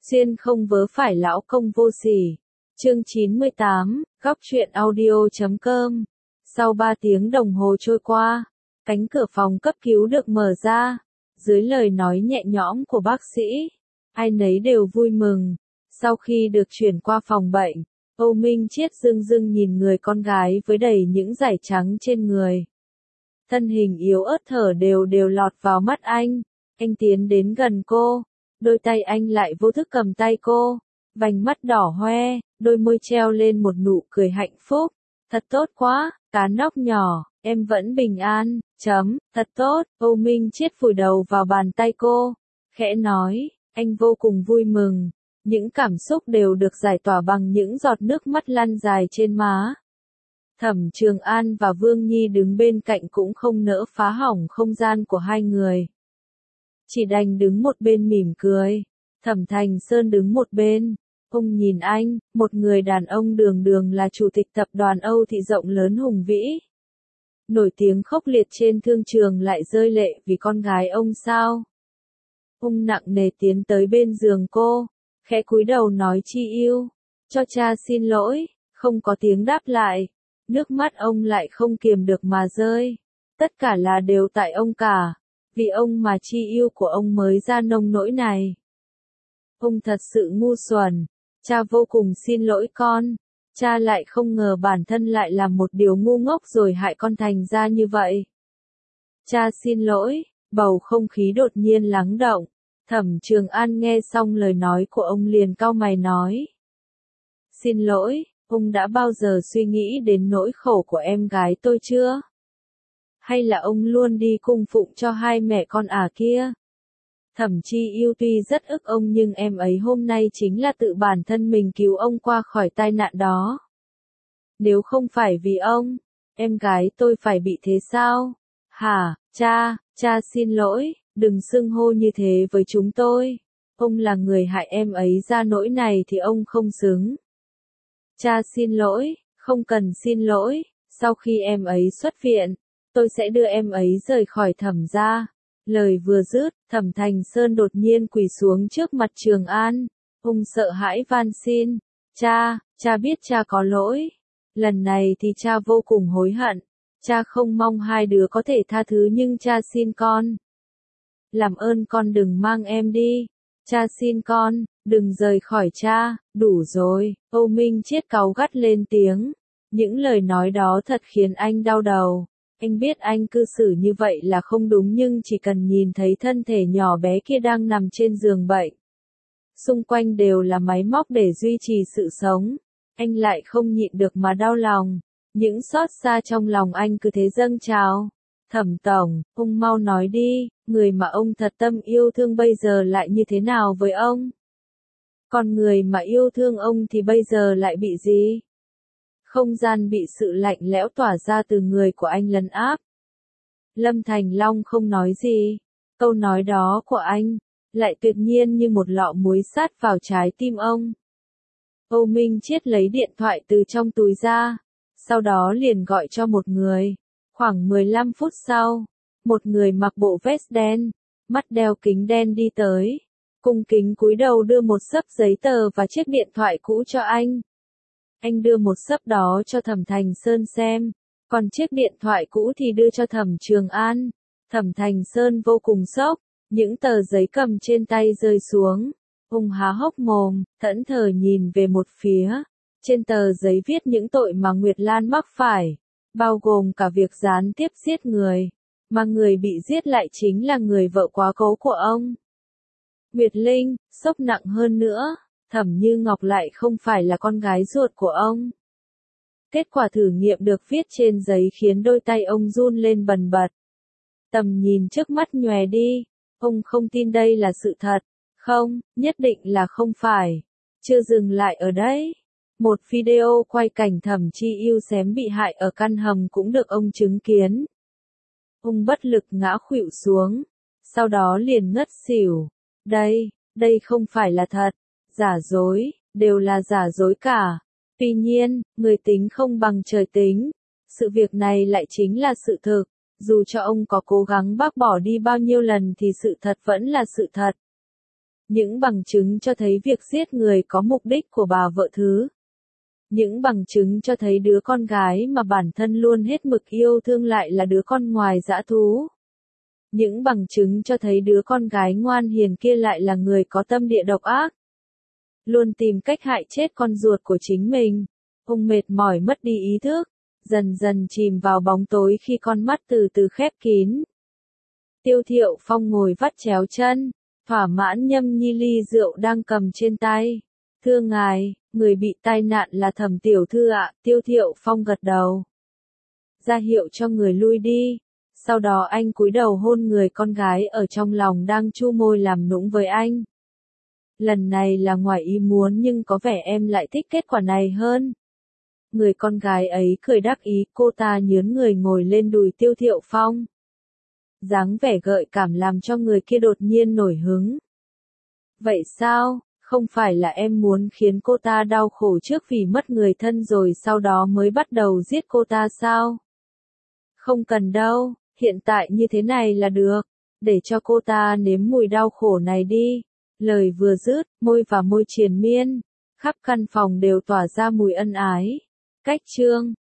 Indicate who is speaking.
Speaker 1: Xuyên không vớ phải lão công vô sỉ. Chương 98, góc truyện audio.com. Sau 3 tiếng đồng hồ trôi qua, cánh cửa phòng cấp cứu được mở ra. Dưới lời nói nhẹ nhõm của bác sĩ, ai nấy đều vui mừng. Sau khi được chuyển qua phòng bệnh, Âu Minh Chiết dưng dưng nhìn người con gái với đầy những dải trắng trên người. Thân hình yếu ớt thở đều đều lọt vào mắt anh. Anh tiến đến gần cô, đôi tay anh lại vô thức cầm tay cô, vành mắt đỏ hoe, đôi môi treo lên một nụ cười hạnh phúc. Thật tốt quá, cá nóc nhỏ, em vẫn bình an, thật tốt. Âu Minh Chiết vùi đầu vào bàn tay cô, khẽ nói, anh vô cùng vui mừng. Những cảm xúc đều được giải tỏa bằng những giọt nước mắt lăn dài trên má. Thẩm Trường An và Vương Nhi đứng bên cạnh cũng không nỡ phá hỏng không gian của hai người. Chỉ đành đứng một bên mỉm cười. Thẩm Thành Sơn đứng một bên. Ông nhìn anh, một người đàn ông đường đường là chủ tịch tập đoàn Âu Thị rộng lớn hùng vĩ. Nổi tiếng khốc liệt trên thương trường lại rơi lệ vì con gái ông sao. Ông nặng nề tiến tới bên giường cô, khẽ cúi đầu nói chi yêu, cho cha xin lỗi, không có tiếng đáp lại. Nước mắt ông lại không kiềm được mà rơi. Tất cả là đều tại ông cả. Vì ông mà chi yêu của ông mới ra nông nỗi này. Ông thật sự ngu xuẩn. Cha vô cùng xin lỗi con. Cha lại không ngờ bản thân lại làm một điều ngu ngốc rồi hại con thành ra như vậy. Cha xin lỗi. Bầu không khí đột nhiên lắng động. Thẩm Trường An nghe xong lời nói của ông liền cau mày nói. Xin lỗi, ông đã bao giờ suy nghĩ đến nỗi khổ của em gái tôi chưa? Hay là ông luôn đi cung phụng cho hai mẹ con kia? Thẩm Chi Yêu tuy rất ức ông nhưng em ấy hôm nay chính là tự bản thân mình cứu ông qua khỏi tai nạn đó. Nếu không phải vì ông, em gái tôi phải bị thế sao? Hả, cha xin lỗi, đừng xưng hô như thế với chúng tôi. Ông là người hại em ấy ra nỗi này thì ông không xứng. Cha xin lỗi, không cần xin lỗi, sau khi em ấy xuất viện, tôi sẽ đưa em ấy rời khỏi Thẩm gia. Lời vừa dứt, Thẩm Thành Sơn đột nhiên quỳ xuống trước mặt Trường An. Ông sợ hãi van xin, cha biết cha có lỗi. Lần này thì cha vô cùng hối hận. Cha không mong hai đứa có thể tha thứ nhưng cha xin con. Làm ơn con đừng mang em đi. Cha xin con, đừng rời khỏi cha, đủ rồi. Âu Minh Chiết cáu gắt lên tiếng. Những lời nói đó thật khiến anh đau đầu. Anh biết anh cư xử như vậy là không đúng nhưng chỉ cần nhìn thấy thân thể nhỏ bé kia đang nằm trên giường bệnh. Xung quanh đều là máy móc để duy trì sự sống. Anh lại không nhịn được mà đau lòng. Những xót xa trong lòng anh cứ thế dâng trào. Thẩm tổng, ông mau nói đi, người mà ông thật tâm yêu thương bây giờ lại như thế nào với ông? Còn người mà yêu thương ông thì bây giờ lại bị gì? Không gian bị sự lạnh lẽo tỏa ra từ người của anh lấn áp. Lâm Thành Long không nói gì. Câu nói đó của anh, lại tuyệt nhiên như một lọ muối sát vào trái tim ông. Âu Minh Chiết lấy điện thoại từ trong túi ra, sau đó liền gọi cho một người. Khoảng 15 phút sau, một người mặc bộ vest đen, mắt đeo kính đen đi tới, cung kính cúi đầu đưa một xấp giấy tờ và chiếc điện thoại cũ cho anh. Anh đưa một xấp đó cho Thẩm Thành Sơn xem, còn chiếc điện thoại cũ thì đưa cho Thẩm Trường An. Thẩm Thành Sơn vô cùng sốc, những tờ giấy cầm trên tay rơi xuống. Ông há hốc mồm, thẫn thờ nhìn về một phía. Trên tờ giấy viết những tội mà Nguyệt Lan mắc phải, bao gồm cả việc gián tiếp giết người, mà người bị giết lại chính là người vợ quá cố của ông. Nguyệt Linh, sốc nặng hơn nữa, Thẩm Như Ngọc lại không phải là con gái ruột của ông. Kết quả thử nghiệm được viết trên giấy khiến đôi tay ông run lên bần bật. Tầm nhìn trước mắt nhòe đi, ông không tin đây là sự thật. Không, nhất định là không phải. Chưa dừng lại ở đấy. Một video quay cảnh Thẩm Chi Yêu xém bị hại ở căn hầm cũng được ông chứng kiến. Ông bất lực ngã khuỵu xuống, sau đó liền ngất xỉu. Đây không phải là thật. Giả dối, đều là giả dối cả. Tuy nhiên, người tính không bằng trời tính. Sự việc này lại chính là sự thực. Dù cho ông có cố gắng bác bỏ đi bao nhiêu lần thì sự thật vẫn là sự thật. Những bằng chứng cho thấy việc giết người có mục đích của bà vợ thứ. Những bằng chứng cho thấy đứa con gái mà bản thân luôn hết mực yêu thương lại là đứa con ngoài dã thú. Những bằng chứng cho thấy đứa con gái ngoan hiền kia lại là người có tâm địa độc ác. Luôn tìm cách hại chết con ruột của chính mình. Ông mệt mỏi mất đi ý thức, dần dần chìm vào bóng tối khi con mắt từ từ khép kín. Tiêu Thiệu Phong ngồi vắt chéo chân, thỏa mãn nhâm nhi ly rượu đang cầm trên tay. Thưa ngài, người bị tai nạn là Thẩm tiểu thư ạ, Tiêu Thiệu Phong gật đầu. Ra hiệu cho người lui đi. Sau đó anh cúi đầu hôn người con gái ở trong lòng đang chu môi làm nũng với anh. Lần này là ngoài ý muốn nhưng có vẻ em lại thích kết quả này hơn. Người con gái ấy cười đắc ý, cô ta nhướn người ngồi lên đùi Tiêu Thiệu Phong. Dáng vẻ gợi cảm làm cho người kia đột nhiên nổi hứng. Vậy sao, không phải là em muốn khiến cô ta đau khổ trước vì mất người thân rồi sau đó mới bắt đầu giết cô ta sao? Không cần đâu, hiện tại như thế này là được, để cho cô ta nếm mùi đau khổ này đi. Lời vừa dứt, môi và môi triền miên, khắp căn phòng đều tỏa ra mùi ân ái. Cách chương